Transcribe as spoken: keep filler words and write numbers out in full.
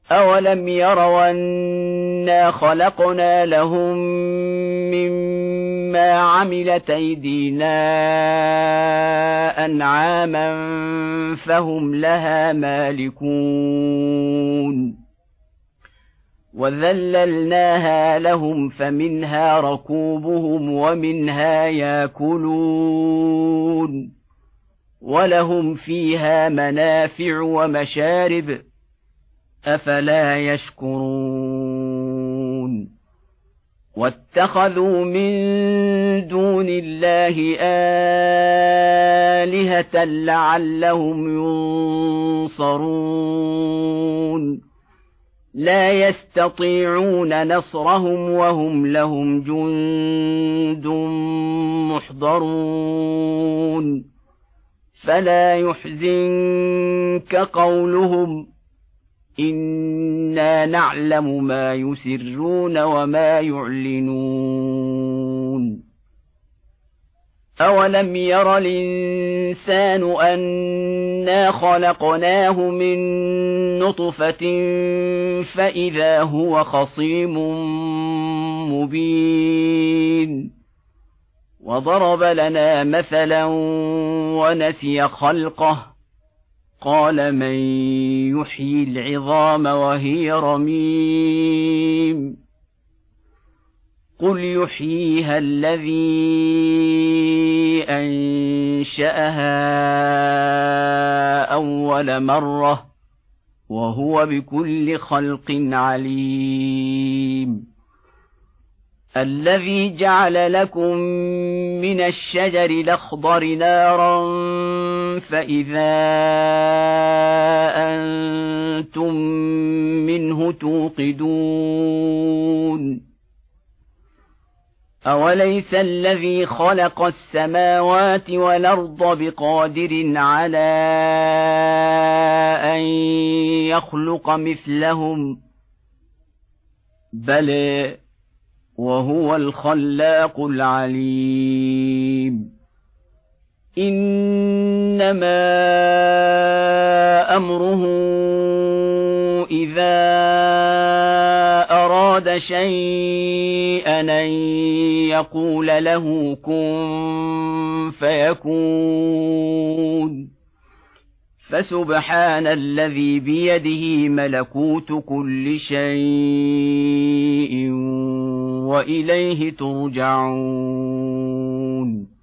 أولم يروا أنا خلقنا لهم مما عملت أيدينا أنعاما فهم لها مالكون وذللناها لهم فمنها ركوبهم ومنها ياكلون ولهم فيها منافع ومشارب أفلا يشكرون واتخذوا من دون الله آلهة لعلهم ينصرون لا يستطيعون نصرهم وهم لهم جند محضرون فلا يحزنك قولهم إنا نعلم ما يسرون وما يعلنون أولم ير الإنسان أنا خلقناه من نطفة فإذا هو خصيم مبين وضرب لنا مثلا ونسي خلقه قال من يحيي العظام وهي رميم قل يحييها الذي أنشأها أول مرة وهو بكل خلق عليم الذي جعل لكم من الشجر الأخضر نارا فإذا أنتم منه توقدون أوليس الذي خلق السماوات والأرض بقادر على أن يخلق مثلهم بلى وهو الخلاق العليم إنما أمره إذا أراد شيئا أن يقول له كن فيكون فسبحان الذي بيده ملكوت كل شيء وإليه ترجعون